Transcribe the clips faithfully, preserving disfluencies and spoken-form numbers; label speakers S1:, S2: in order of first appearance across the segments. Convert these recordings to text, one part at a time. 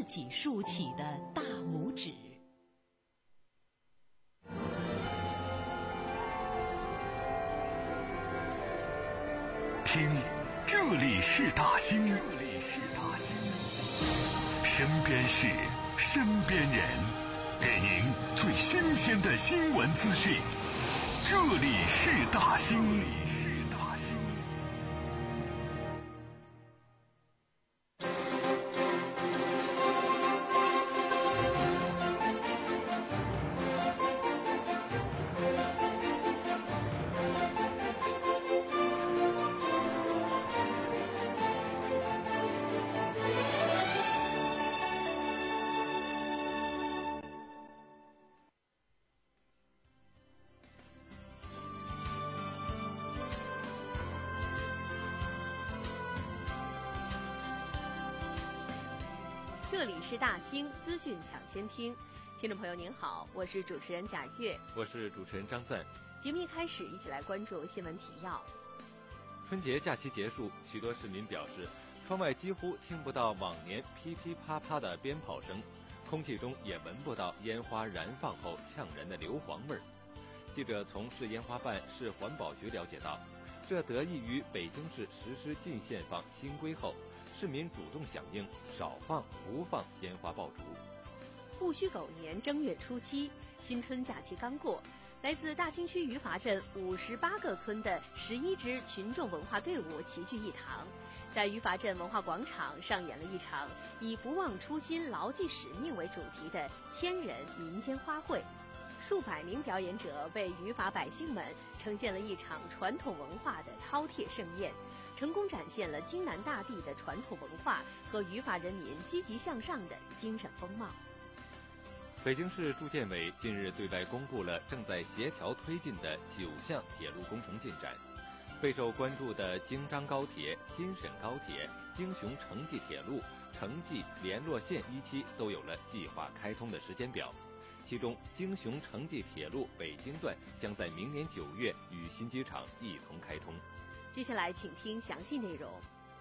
S1: 己竖起的大拇指。
S2: 听，这里是大兴，这里是大兴，身边事，身边人，给您最新鲜的新闻资讯。这里是大兴，这里是大兴。
S3: 这里是大兴资讯抢先听，听众朋友您好，我是主持人贾月，
S4: 我是主持人张赞。
S3: 节目一开始，一起来关注新闻提要。
S4: 春节假期结束，许多市民表示，窗外几乎听不到往年噼噼啪啪的鞭炮声，空气中也闻不到烟花燃放后呛人的硫磺味儿。记者从市烟花办、市环保局了解到，这得益于北京市实施禁限放新规后，市民主动响应，少放不放烟花爆竹。
S3: 戊戌狗年正月初七，新春假期刚过，来自大兴区余阀镇五十八个村的十一支群众文化队伍齐聚一堂，在余阀镇文化广场上演了一场以不忘初心、牢记使命为主题的千人民间花卉。数百名表演者为余阀百姓们呈现了一场传统文化的饕餮盛宴，成功展现了京南大地的传统文化和余阀人民积极向上的精神风貌。
S4: 北京市住建委近日对外公布了正在协调推进的九项铁路工程进展，备受关注的京张高铁、京沈高铁、京雄城际铁路、城际联络线一期都有了计划开通的时间表。其中，京雄城际铁路北京段将在明年九月与新机场一同开通。
S3: 接下来，请听详细内容。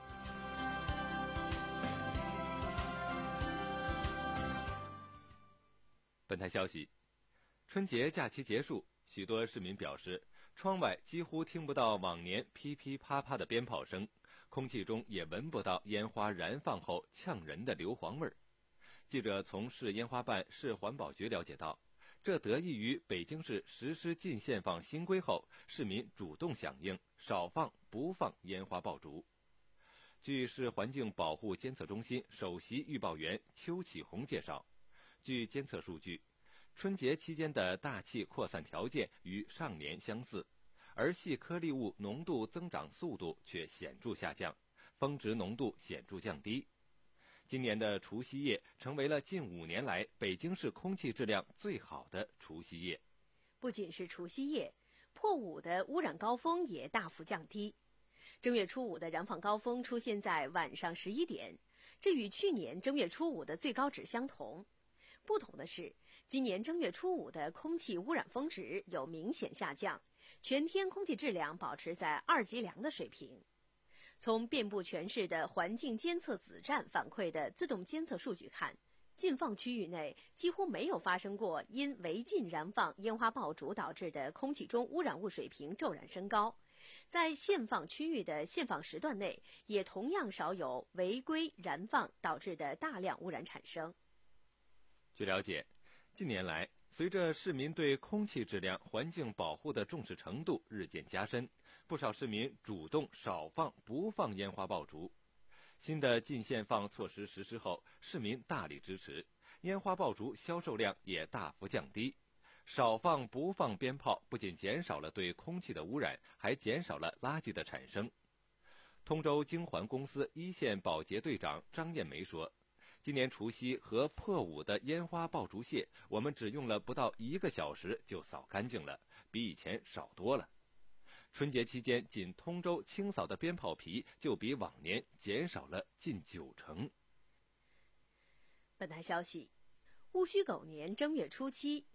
S4: 本台消息，春节假期结束，许多市民表示，窗外几乎听不到往年噼噼啪啪的鞭炮声，空气中也闻不到烟花燃放后呛人的硫磺味儿。记者从市烟花办、市环保局了解到，这得益于北京市实施禁限放新规后，市民主动响应，少放不放烟花爆竹。据市环境保护监测中心首席预报员邱启红介绍，据监测数据，春节期间的大气扩散条件与上年相似，而细颗粒物浓度增长速度却显著下降，峰值浓度显著降低。今年的除夕夜成为了近五年来北京市空气质量最好的除夕夜。
S3: 不仅是除夕夜，破五的污染高峰也大幅降低。正月初五的燃放高峰出现在晚上十一点，这与去年正月初五的最高值相同。不同的是，今年正月初五的空气污染峰值有明显下降，全天空气质量保持在二级良的水平。从遍布全市的环境监测子站反馈的自动监测数据看，禁放区域内几乎没有发生过因违禁燃放烟花爆竹导致的空气中污染物水平骤然升高。在限放区域的限放时段内，也同样少有违规燃放导致的大量污染产生。
S4: 据了解，近年来，随着市民对空气质量环境保护的重视程度日渐加深，不少市民主动少放不放烟花爆竹。新的禁限放措施实施后，市民大力支持，烟花爆竹销售量也大幅降低。少放不放鞭炮不仅减少了对空气的污染，还减少了垃圾的产生。通州京环公司一线保洁队长张艳梅说，今年除夕和破五的烟花爆竹屑，我们只用了不到一个小时就扫干净了，比以前少多了。春节期间，仅通州清扫的鞭炮皮就比往年减少了近九成。
S3: 本台消息，戊戌狗年正月初七，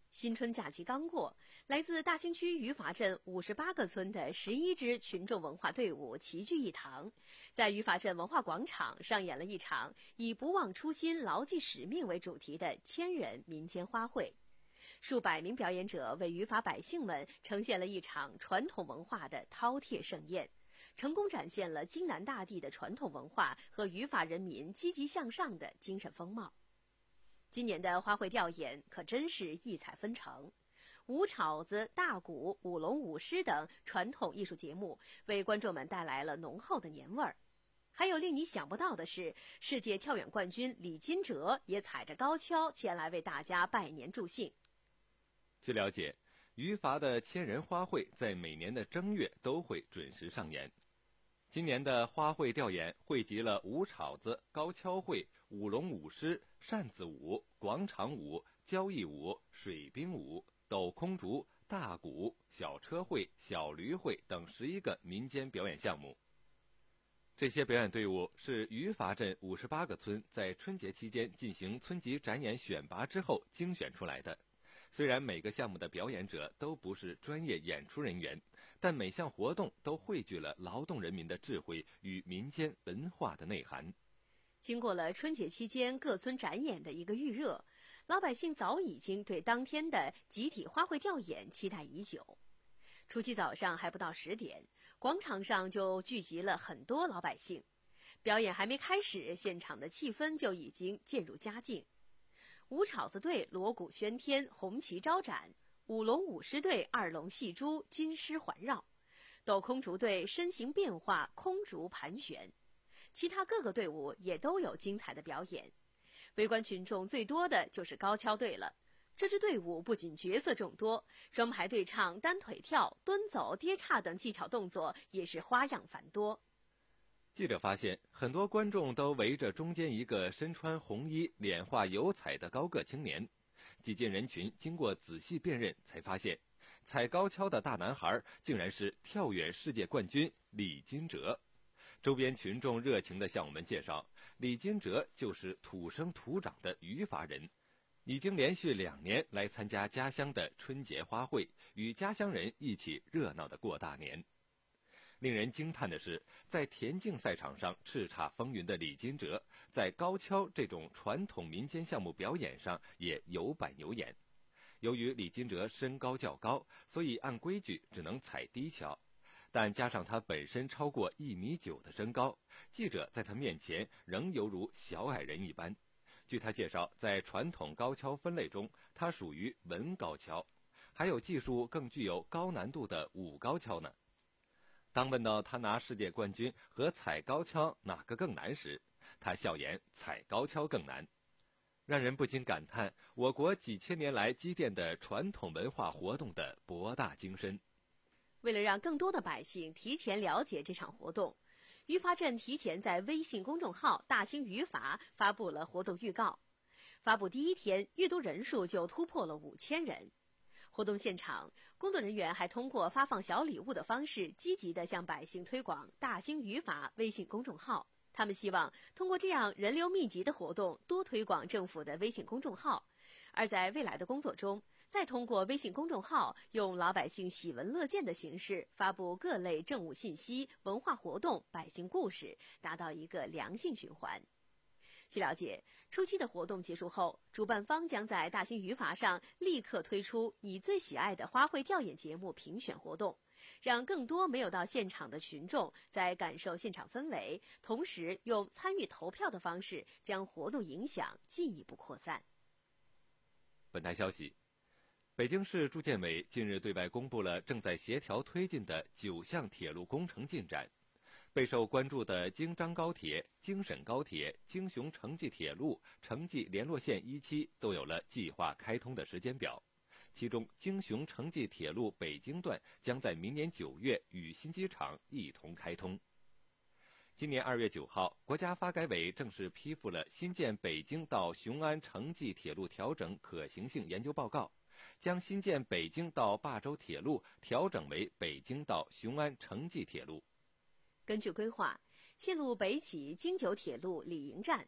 S3: 新春假期刚过，来自大兴区余法镇五十八个村的十一支群众文化队伍齐聚一堂，在余法镇文化广场上演了一场以不忘初心、牢记使命为主题的千人民间花卉。数百名表演者为余法百姓们呈现了一场传统文化的饕餮盛宴，成功展现了京南大地的传统文化和余法人民积极向上的精神风貌。今年的花卉吊唁可真是异彩纷呈，舞晁子、大鼓、舞龙舞狮等传统艺术节目为观众们带来了浓厚的年味儿。还有令你想不到的是，世界跳远冠军李金哲也踩着高跷前来为大家拜年助兴。
S4: 据了解，余法的千人花卉在每年的正月都会准时上演。今年的花卉吊唁汇集了舞晁子、高跷会、舞龙舞狮、扇子舞、广场舞、交谊舞、水兵舞、斗空竹、大鼓、小车会、小驴会等十一个民间表演项目。这些表演队伍是余法镇五十八个村在春节期间进行村级展演选拔之后精选出来的。虽然每个项目的表演者都不是专业演出人员，但每项活动都汇聚了劳动人民的智慧与民间文化的内涵。
S3: 经过了春节期间各村展演的一个预热，老百姓早已经对当天的集体花卉吊唁期待已久。初七早上还不到十点，广场上就聚集了很多老百姓，表演还没开始，现场的气氛就已经渐入佳境。舞晁子队锣鼓喧天，红旗招展；舞龙舞狮队二龙戏珠，金狮环绕；斗空竹队身形变化，空竹盘旋。其他各个队伍也都有精彩的表演。围观群众最多的就是高跷队了。这支队伍不仅角色众多，双排对唱、单腿跳、蹲走、跌叉等技巧动作也是花样繁多。
S4: 记者发现，很多观众都围着中间一个身穿红衣、脸画油彩的高个青年。挤进人群，经过仔细辨认，才发现踩高跷的大男孩竟然是跳远世界冠军李金哲。周边群众热情地向我们介绍，李金哲就是土生土长的余法人，已经连续两年来参加家乡的春节花卉，与家乡人一起热闹地过大年。令人惊叹的是，在田径赛场上叱咤风云的李金哲，在高跷这种传统民间项目表演上也有板有眼。由于李金哲身高较高，所以按规矩只能踩低跷，但加上他本身超过一米九的身高，记者在他面前仍犹如小矮人一般。据他介绍，在传统高跷分类中，他属于文高跷，还有技术更具有高难度的武高跷呢。当问到他拿世界冠军和踩高跷哪个更难时，他笑言踩高跷更难，让人不禁感叹我国几千年来积淀的传统文化活动的博大精深。
S3: 为了让更多的百姓提前了解这场活动，余法镇提前在微信公众号大兴余法发布了活动预告。发布第一天，阅读人数就突破了五千人。活动现场，工作人员还通过发放小礼物的方式，积极地向百姓推广大兴余法微信公众号。他们希望通过这样人流密集的活动，多推广政府的微信公众号。而在未来的工作中，再通过微信公众号，用老百姓喜闻乐见的形式发布各类政务信息、文化活动、百姓故事，达到一个良性循环。据了解，初期的活动结束后，主办方将在大兴余法上立刻推出你最喜爱的花卉吊唁节目评选活动，让更多没有到现场的群众在感受现场氛围，同时用参与投票的方式将活动影响进一步扩散。
S4: 本台消息，北京市住建委近日对外公布了正在协调推进的九项铁路工程进展。备受关注的京张高铁、京沈高铁、京雄城际铁路、城际联络线一期都有了计划开通的时间表。其中，京雄城际铁路北京段将在明年九月与新机场一同开通。今年二月九号，国家发改委正式批复了新建北京到雄安城际铁路调整可行性研究报告，将新建北京到霸州铁路调整为北京到雄安城际铁路。
S3: 根据规划，线路北起京九铁路李营站，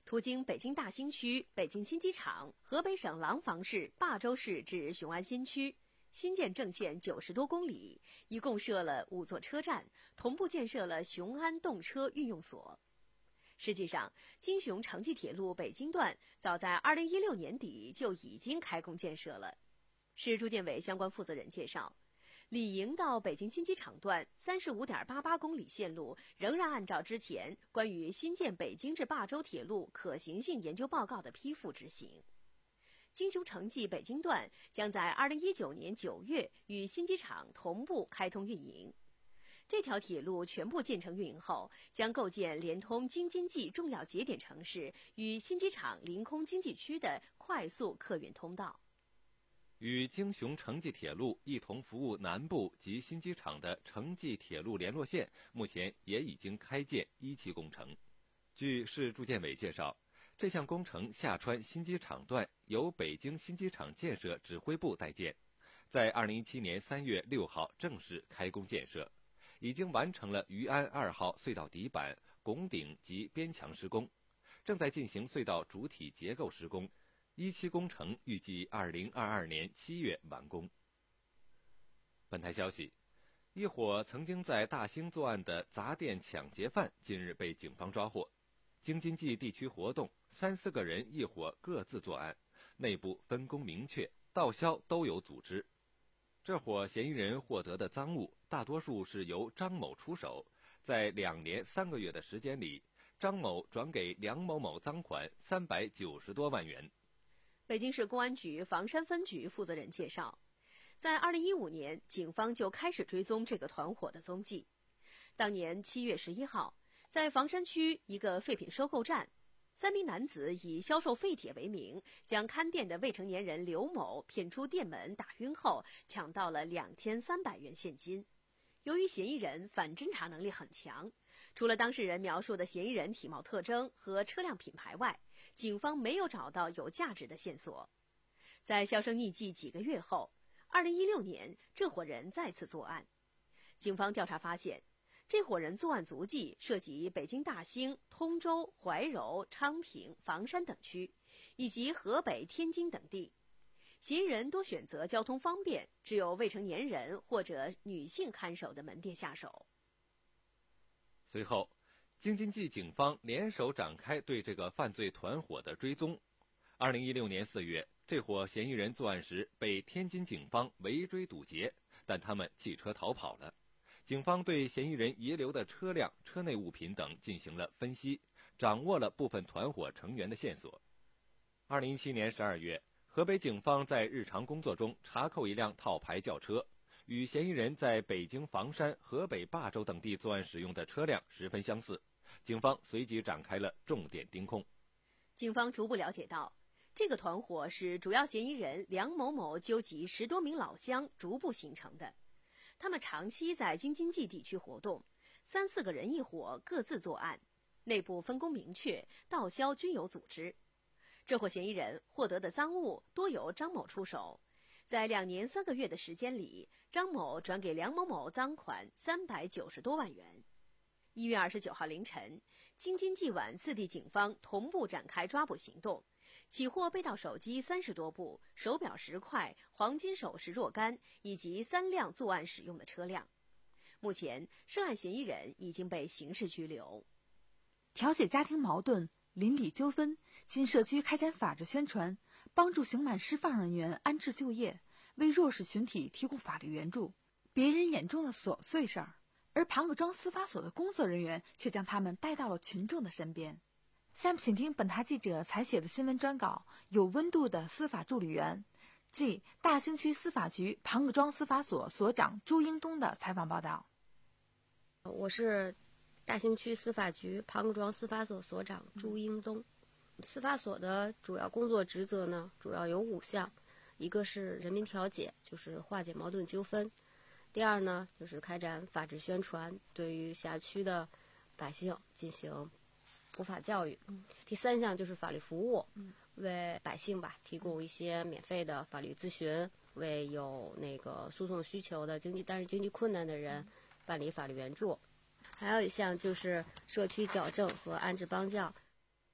S3: 途经北京大兴区、北京新机场、河北省廊坊市、霸州市至雄安新区，新建正线九十多公里，一共设了五座车站，同步建设了雄安动车运用所。实际上，京雄城际铁路北京段早在二零一六年底就已经开工建设了。市住建委相关负责人介绍，李营到北京新机场段三十五点八八公里线路仍然按照之前关于新建北京至霸州铁路可行性研究报告的批复执行。京雄城际北京段将在二零一九年九月与新机场同步开通运营。这条铁路全部建成运营后，将构建连通京津冀重要节点城市与新机场临空经济区的快速客运通道。
S4: 与京雄城际铁路一同服务南部及新机场的城际铁路联络线，目前也已经开建一期工程。据市住建委介绍，这项工程下穿新机场段由北京新机场建设指挥部代建，在二零一七年三月六号正式开工建设，已经完成了余安二号隧道底板、拱顶及边墙施工，正在进行隧道主体结构施工。一期工程预计二零二二年七月完工。本台消息，一伙曾经在大兴作案的砸店抢劫犯近日被警方抓获。京津冀地区活动，三四个人一伙各自作案，内部分工明确，盗销都有组织。这伙嫌疑人获得的赃物大多数是由张某出手，在两年三个月的时间里，张某转给梁某某赃款三百九十多万元。
S3: 北京市公安局房山分局负责人介绍，在二零一五年，警方就开始追踪这个团伙的踪迹。当年七月十一号，在房山区一个废品收购站，三名男子以销售废铁为名，将看店的未成年人刘某骗出店门打晕后，抢到了两千三百元现金。由于嫌疑人反侦查能力很强，除了当事人描述的嫌疑人体貌特征和车辆品牌外，警方没有找到有价值的线索。在销声匿迹几个月后，二零一六年，这伙人再次作案。警方调查发现，这伙人作案足迹涉及北京大兴、通州、怀柔、昌平、房山等区，以及河北、天津等地。嫌疑人多选择交通方便、只有未成年人或者女性看守的门店下手。
S4: 随后，京津冀警方联手展开对这个犯罪团伙的追踪。二零一六年四月，这伙嫌疑人作案时被天津警方围追堵截，但他们弃车逃跑了。警方对嫌疑人遗留的车辆、车内物品等进行了分析，掌握了部分团伙成员的线索。二零一七年十二月，河北警方在日常工作中查扣一辆套牌轿车，与嫌疑人在北京房山、河北霸州等地作案使用的车辆十分相似，警方随即展开了重点盯控。
S3: 警方逐步了解到，这个团伙是主要嫌疑人梁某某纠集十多名老乡逐步形成的。他们长期在京津冀地区活动，三四个人一伙各自作案，内部分工明确，盗销均有组织。这伙嫌疑人获得的赃物多由张某出手，在两年三个月的时间里，张某转给梁某某赃款三百九十多万元。一月二十九号凌晨，京津冀皖四地警方同步展开抓捕行动，起获被盗手机三十多部、手表十块、黄金首饰若干以及三辆作案使用的车辆。目前，涉案嫌疑人已经被刑事拘留。
S5: 调解家庭矛盾、邻里纠纷，新社区开展法治宣传，帮助刑满释放人员安置就业，为弱势群体提供法律援助。别人眼中的琐碎事儿，而庞各庄司法所的工作人员却将他们带到了群众的身边。下面请听本台记者采写的新闻专稿，有温度的司法助理员，即大兴区司法局庞各庄司法所所长朱英东的采访报道。
S6: 我是大兴区司法局庞各庄司法所所长朱英东。司法所的主要工作职责呢，主要有五项，一个是人民调解，就是化解矛盾纠纷；第二呢，就是开展法治宣传，对于辖区的百姓进行普法教育；第三项就是法律服务，为百姓吧提供一些免费的法律咨询，为有那个诉讼需求的经济但是经济困难的人办理法律援助。还有一项就是社区矫正和安置帮教。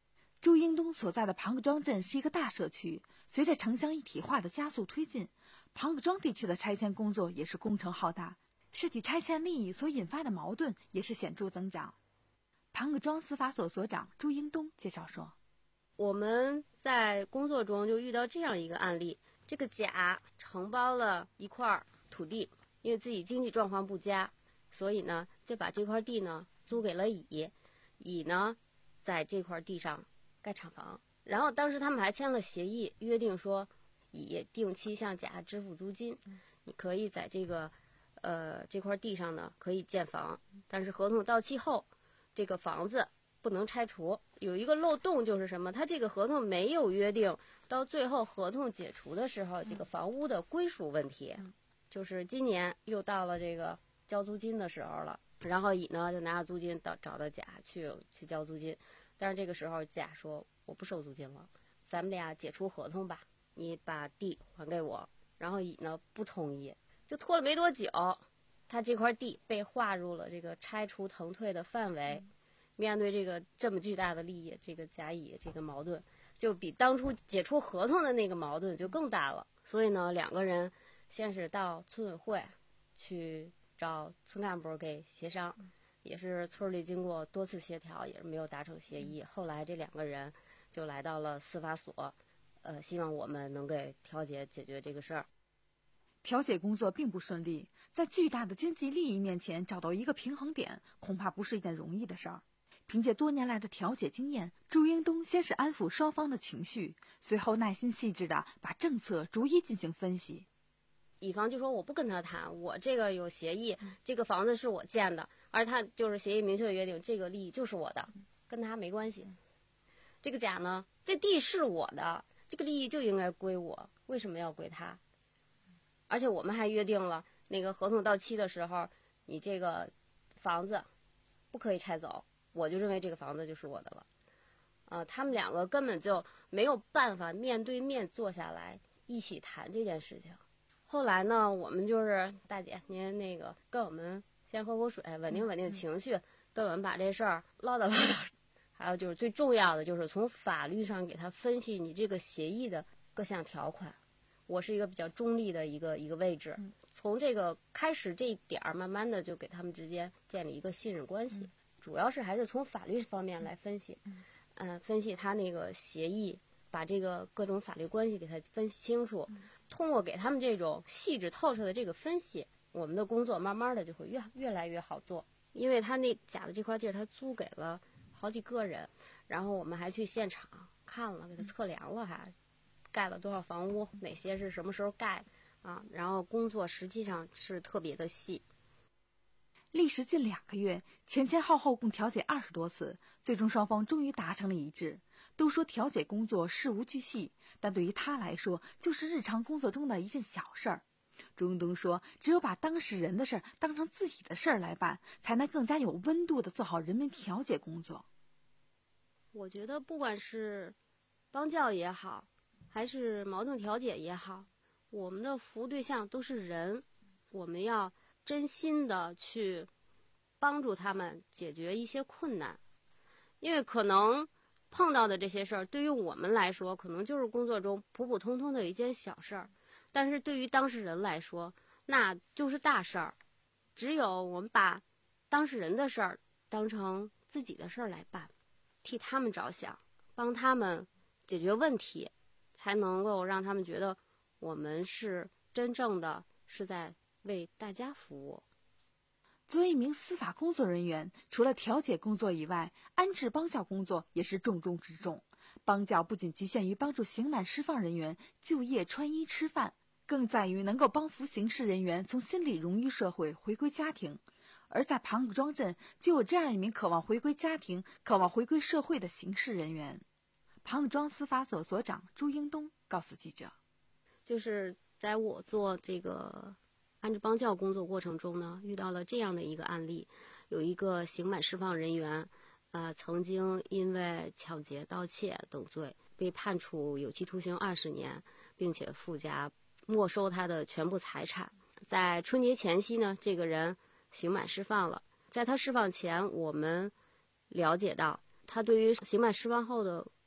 S5: 朱英东所在的庞各庄镇是一个大社区，随着城乡一体化的加速推进，庞各庄地区的拆迁工作也是工程浩大，涉及拆迁利益所引发的矛盾也是显著增长。庞各庄司法所所长朱英东介绍说，
S6: 我们在工作中就遇到这样一个案例，这个甲承包了一块土地，因为自己经济状况不佳，所以呢就把这块地呢租给了乙，乙呢在这块地上盖厂房，然后当时他们还签了协议，约定说乙定期向甲支付租金，你可以在这个呃这块地上呢可以建房，但是合同到期后这个房子不能拆除。有一个漏洞就是什么，他这个合同没有约定到最后合同解除的时候这个房屋的归属问题，就是今年又到了这个交租金的时候了，然后乙呢就拿着租金到找到甲去去交租金，但是这个时候甲说我不收租金了，咱们俩解除合同吧，你把地还给我。然后乙呢不同意，就拖了没多久，他这块地被划入了这个拆除腾退的范围。面对这个这么巨大的利益，这个甲乙这个矛盾就比当初解除合同的那个矛盾就更大了。所以呢，两个人先是到村委会去找村干部给协商，也是村里经过多次协调，也是没有达成协议。后来这两个人就来到了司法所，呃，希望我们能给调解解决这个事儿。
S5: 调解工作并不顺利，在巨大的经济利益面前找到一个平衡点，恐怕不是一件容易的事儿。凭借多年来的调解经验，朱英东先是安抚双方的情绪，随后耐心细致地把政策逐一进行分析。
S6: 乙方就说我不跟他谈，我这个有协议，这个房子是我建的，而他就是协议明确约定这个利益就是我的，跟他没关系。这个甲呢，这地是我的，这个利益就应该归我，为什么要归他？而且我们还约定了，那个合同到期的时候，你这个房子不可以拆走，我就认为这个房子就是我的了。呃，他们两个根本就没有办法面对面坐下来一起谈这件事情。后来呢，我们就是大姐，您那个跟我们先喝口水，稳定稳定情绪，跟我们把这事儿唠叨唠叨。还有就是最重要的，就是从法律上给他分析你这个协议的各项条款。我是一个比较中立的一个一个位置，从这个开始这一点儿，慢慢的就给他们之间建立一个信任关系。主要是还是从法律方面来分析，嗯、呃，分析他那个协议，把这个各种法律关系给他分析清楚。通过给他们这种细致透彻的这个分析，我们的工作慢慢的就会越越来越好做。因为他那甲的这块地儿，他租给了好几个人，然后我们还去现场看了，给他测量了还。盖了多少房屋，哪些是什么时候盖啊？然后工作实际上是特别的细。
S5: 历时近两个月，前前后后共调解二十多次，最终双方终于达成了一致。都说调解工作事无巨细，但对于他来说，就是日常工作中的一件小事儿。朱英东说，只有把当事人的事儿当成自己的事儿来办，才能更加有温度地做好人民调解工作。
S6: 我觉得不管是帮教也好，还是矛盾调解也好，我们的服务对象都是人，我们要真心的去帮助他们解决一些困难。因为可能碰到的这些事儿，对于我们来说可能就是工作中普普通通的一件小事儿，但是对于当事人来说那就是大事儿。只有我们把当事人的事儿当成自己的事儿来办，替他们着想，帮他们解决问题，才能够让他们觉得我们是真正的是在为大家服务。
S5: 作为一名司法工作人员，除了调解工作以外，安置帮教工作也是重中之重。帮教不仅局限于帮助刑满释放人员就业、穿衣、吃饭，更在于能够帮扶刑事人员从心理融于社会，回归家庭。而在庞各庄镇，就有这样一名渴望回归家庭、渴望回归社会的刑事人员。庞各庄司法所所长朱英东告诉记者，
S6: 就是在我做这个安置帮教工作过程中呢，遇到了这样的一个案例，有一个刑满释放人员，呃，曾经因为抢劫、盗窃等罪被判处有期徒刑二十年，并且附加没收他的全部财产。在春节前夕呢，这个人刑满释放了。在他释放前，我们了解到他对于刑满释放后的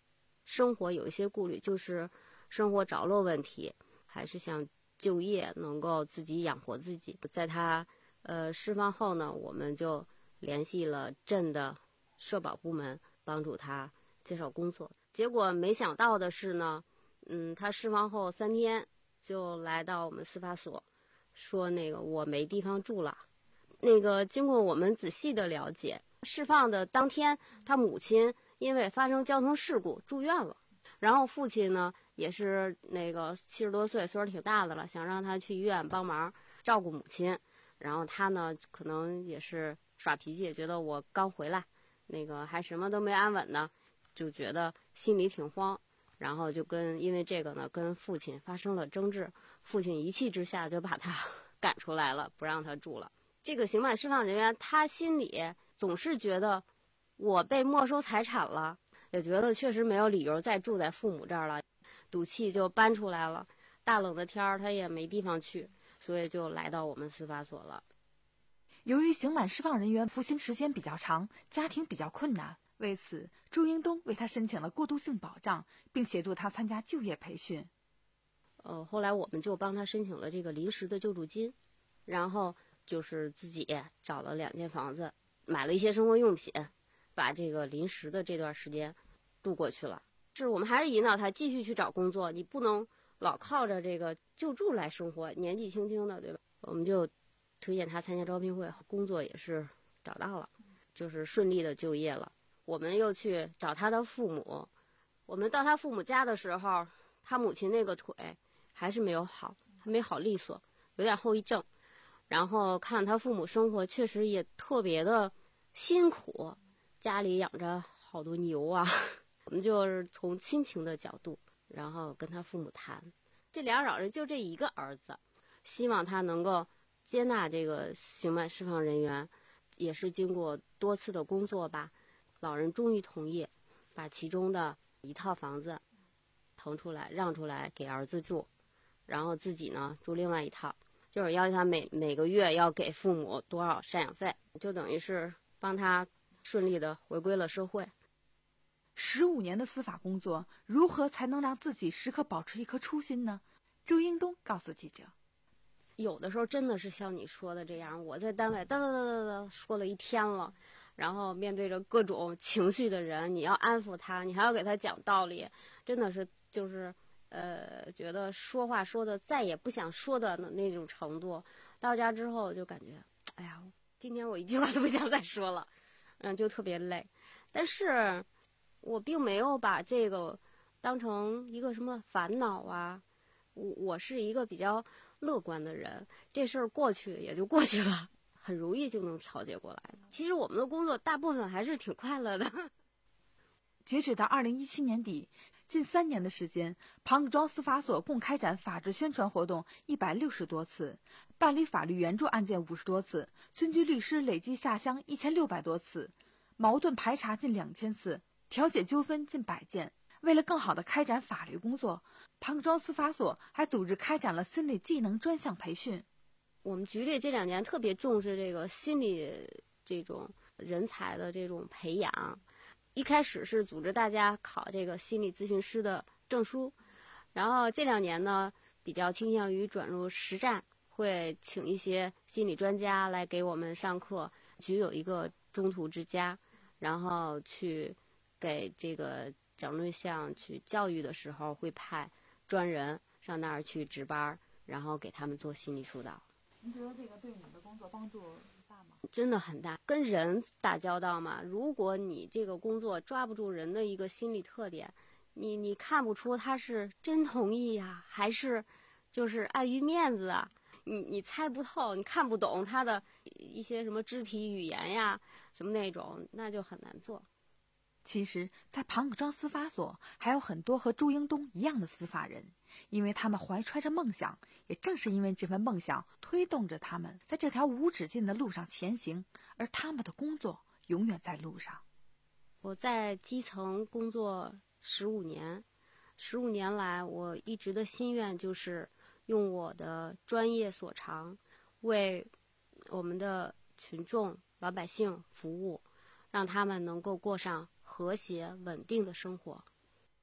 S6: 生活有一些顾虑，就是生活着落问题，还是想就业能够自己养活自己。在他呃释放后呢，我们就联系了镇的社保部门，帮助他介绍工作。结果没想到的是呢，嗯，他释放后三天就来到我们司法所，说那个我没地方住了。那个经过我们仔细的了解，释放的当天，他母亲因为发生交通事故住院了，然后父亲呢也是那个七十多岁，岁数挺大的了，想让他去医院帮忙照顾母亲。然后他呢可能也是耍脾气，觉得我刚回来，那个还什么都没安稳呢，就觉得心里挺慌，然后就跟因为这个呢跟父亲发生了争执，父亲一气之下就把他赶出来了，不让他住了。这个刑满释放人员他心里总是觉得我被没收财产了，也觉得确实没有理由再住在父母这儿了，赌气就搬出来了。大冷的天儿他也没地方去，所以就来到我们司法所了。
S5: 由于刑满释放人员服刑时间比较长，家庭比较困难，为此朱英东为他申请了过渡性保障，并协助他参加就业培训。
S6: 呃，后来我们就帮他申请了这个临时的救助金，然后就是自己找了两间房子，买了一些生活用品，把这个临时的这段时间度过去了。是我们还是引导他继续去找工作，你不能老靠着这个救助来生活，年纪轻轻的，对吧？我们就推荐他参加招聘会，工作也是找到了，就是顺利的就业了。我们又去找他的父母，我们到他父母家的时候，他母亲那个腿还是没有好，还没好利索，有点后遗症。然后看他父母生活确实也特别的辛苦，家里养着好多牛啊。我们就是从亲情的角度，然后跟他父母谈，这俩老人就这一个儿子，希望他能够接纳这个刑满释放人员，也是经过多次的工作吧，老人终于同意把其中的一套房子腾出来让出来给儿子住，然后自己呢住另外一套，就是要求他每每个月要给父母多少赡养费，就等于是帮他顺利的回归了社会。
S5: 十五年的司法工作，如何才能让自己时刻保持一颗初心呢？周英东告诉记者，
S6: 有的时候真的是像你说的这样，我在单位哒哒哒哒哒说了一天了，然后面对着各种情绪的人，你要安抚他，你还要给他讲道理，真的是就是呃，觉得说话说的再也不想说的那种程度。到家之后就感觉，哎呀，今天我一句话都不想再说了，嗯，就特别累。但是我并没有把这个当成一个什么烦恼啊，我我是一个比较乐观的人，这事儿过去也就过去了，很容易就能调节过来的。其实我们的工作大部分还是挺快乐的。
S5: 截止到二零一七年底，近三年的时间，庞各庄司法所共开展法治宣传活动一百六十多次，办理法律援助案件五十多次，村居律师累计下乡一千六百多次，矛盾排查近两千次，调解纠纷近百件。为了更好地开展法律工作，庞各庄司法所还组织开展了心理技能专项培训。
S6: 我们局里这两年特别重视这个心理这种人才的这种培养，一开始是组织大家考这个心理咨询师的证书，然后这两年呢比较倾向于转入实战，会请一些心理专家来给我们上课。局有一个中途之家，然后去给这个讲对象去教育的时候，会派专人上那儿去值班，然后给他们做心理疏导。
S5: 您觉得这个对你的工作帮助大吗？
S6: 真的很大，跟人打交道嘛，如果你这个工作抓不住人的一个心理特点，你你看不出他是真同意呀、啊，还是就是碍于面子啊，你你猜不透，你看不懂他的一些什么肢体语言呀，什么那种，那就很难做。
S5: 其实，在庞各庄司法所还有很多和朱英东一样的司法人，因为他们怀揣着梦想，也正是因为这份梦想推动着他们在这条无止境的路上前行，而他们的工作永远在路上。
S6: 我在基层工作十五年，十五年来，我一直的心愿就是用我的专业所长，为我们的群众老百姓服务，让他们能够过上和谐稳定的生活。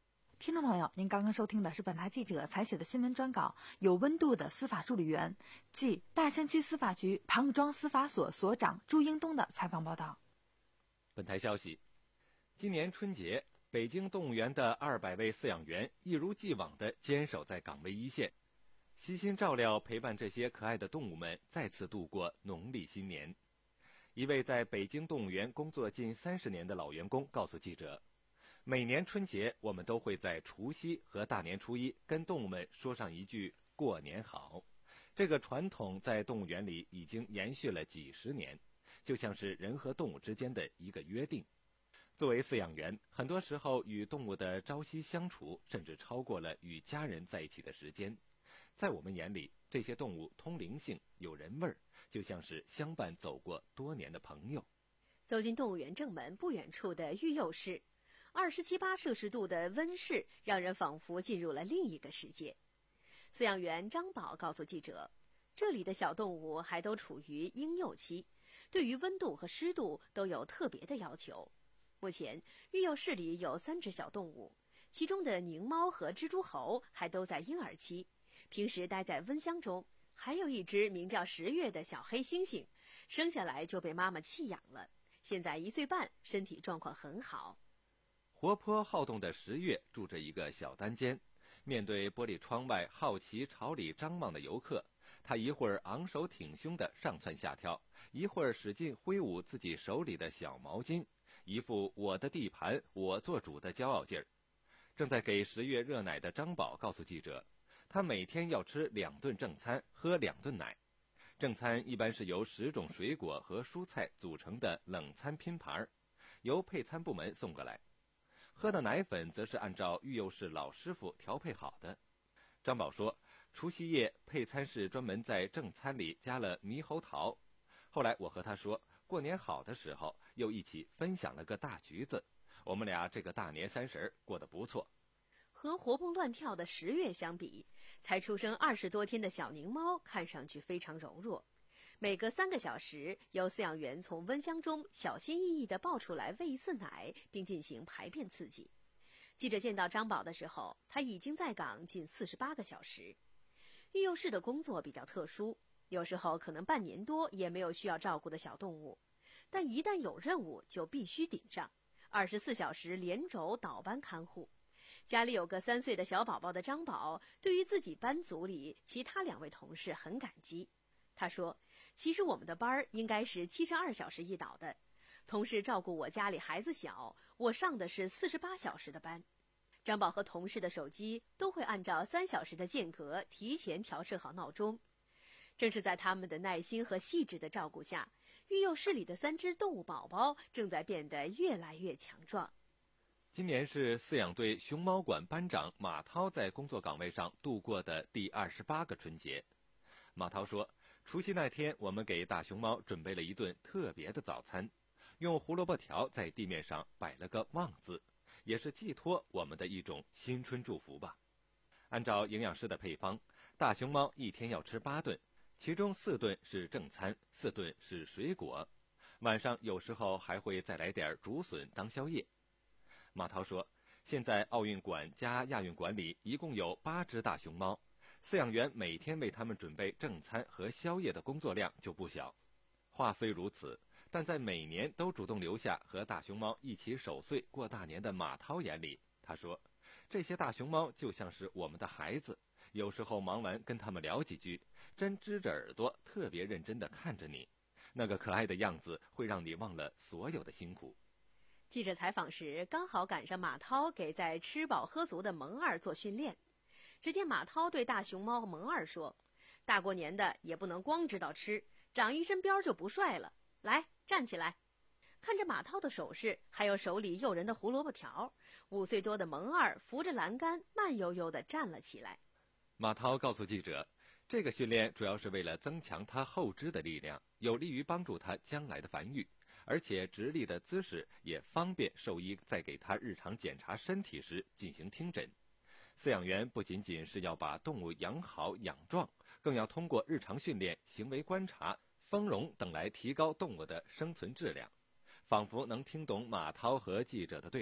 S5: 听众朋友，您刚刚收听的是本台记者采写的新闻专稿，有温度的司法助理员，即大兴区司法局庞各庄司法所所长朱英东的采访报道。
S4: 本台消息，今年春节，北京动物园的二百位饲养员一如既往地坚守在岗位一线，悉心照料陪伴这些可爱的动物们再次度过农历新年。一位在北京动物园工作近三十年的老员工告诉记者，每年春节我们都会在除夕和大年初一跟动物们说上一句过年好。这个传统在动物园里已经延续了几十年，就像是人和动物之间的一个约定。作为饲养员，很多时候与动物的朝夕相处甚至超过了与家人在一起的时间。在我们眼里，这些动物通灵性，有人味儿，就像是相伴走过多年的朋友。
S3: 走进动物园正门不远处的育幼室，二十七八摄氏度的温室让人仿佛进入了另一个世界。饲养员张宝告诉记者，这里的小动物还都处于婴幼期，对于温度和湿度都有特别的要求。目前育幼室里有三只小动物，其中的狞猫和蜘蛛猴还都在婴儿期，平时待在温箱中。还有一只名叫十月的小黑猩猩，生下来就被妈妈弃养了，现在一岁半，身体状况很好。
S4: 活泼好动的十月住着一个小单间，面对玻璃窗外好奇朝里张望的游客，他一会儿昂首挺胸地上蹿下跳，一会儿使劲挥舞自己手里的小毛巾，一副我的地盘我做主的骄傲劲儿。正在给十月热奶的张宝告诉记者，他每天要吃两顿正餐，喝两顿奶。正餐一般是由十种水果和蔬菜组成的冷餐拼盘，由配餐部门送过来。喝的奶粉则是按照育幼室老师傅调配好的。张宝说，除夕夜配餐是专门在正餐里加了猕猴桃。后来我和他说，过年好的时候又一起分享了个大橘子，我们俩这个大年三十过得不错。
S3: 和活蹦乱跳的十月相比，才出生二十多天的小狞猫看上去非常柔弱。每隔三个小时，由饲养员从温箱中小心翼翼地抱出来喂一次奶，并进行排便刺激。记者见到张宝的时候，他已经在岗近四十八个小时。育幼室的工作比较特殊，有时候可能半年多也没有需要照顾的小动物，但一旦有任务就必须顶上，二十四小时连轴倒班看护。家里有个三岁的小宝宝的张宝，对于自己班组里其他两位同事很感激。他说，其实我们的班儿应该是七十二小时一倒的，同事照顾我家里孩子小，我上的是四十八小时的班。张宝和同事的手机都会按照三小时的间隔提前调设好闹钟。正是在他们的耐心和细致的照顾下，育幼室里的三只动物宝宝正在变得越来越强壮。
S4: 今年是饲养队熊猫馆班长马涛在工作岗位上度过的第二十八个春节。马涛说，除夕那天我们给大熊猫准备了一顿特别的早餐，用胡萝卜条在地面上摆了个旺字，也是寄托我们的一种新春祝福吧。按照营养师的配方，大熊猫一天要吃八顿，其中四顿是正餐，四顿是水果，晚上有时候还会再来点竹笋当宵夜。马涛说，现在奥运馆加亚运馆里一共有八只大熊猫，饲养员每天为他们准备正餐和宵夜的工作量就不小。话虽如此，但在每年都主动留下和大熊猫一起守岁过大年的马涛眼里，他说，这些大熊猫就像是我们的孩子，有时候忙完跟他们聊几句，真支着耳朵特别认真地看着你，那个可爱的样子会让你忘了所有的辛苦。
S3: 记者采访时刚好赶上马涛给在吃饱喝足的萌二做训练。只见马涛对大熊猫萌二说，大过年的也不能光知道吃，长一身膘就不帅了，来站起来。看着马涛的手势，还有手里诱人的胡萝卜条，五岁多的萌二扶着栏杆慢悠悠地站了起来。
S4: 马涛告诉记者，这个训练主要是为了增强他后肢的力量，有利于帮助他将来的繁育，而且直立的姿势也方便兽医在给他日常检查身体时进行听诊。饲养员不仅仅是要把动物养好养壮，更要通过日常训练、行为观察、丰容等来提高动物的生存质量。仿佛能听懂马涛和记者的对话，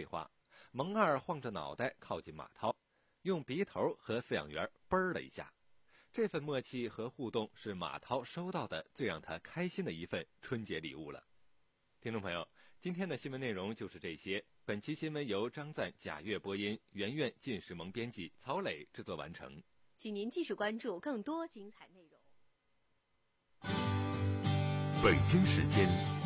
S4: 蒙二晃着脑袋靠近马涛，用鼻头和饲养员啵儿了一下。这份默契和互动是马涛收到的最让他开心的一份春节礼物了。听众朋友，今天的新闻内容就是这些。本期新闻由张赞、贾月播音，圆圆、靳世萌编辑，曹磊制作完成。
S3: 请您继续关注更多精彩内容。
S2: 北京时间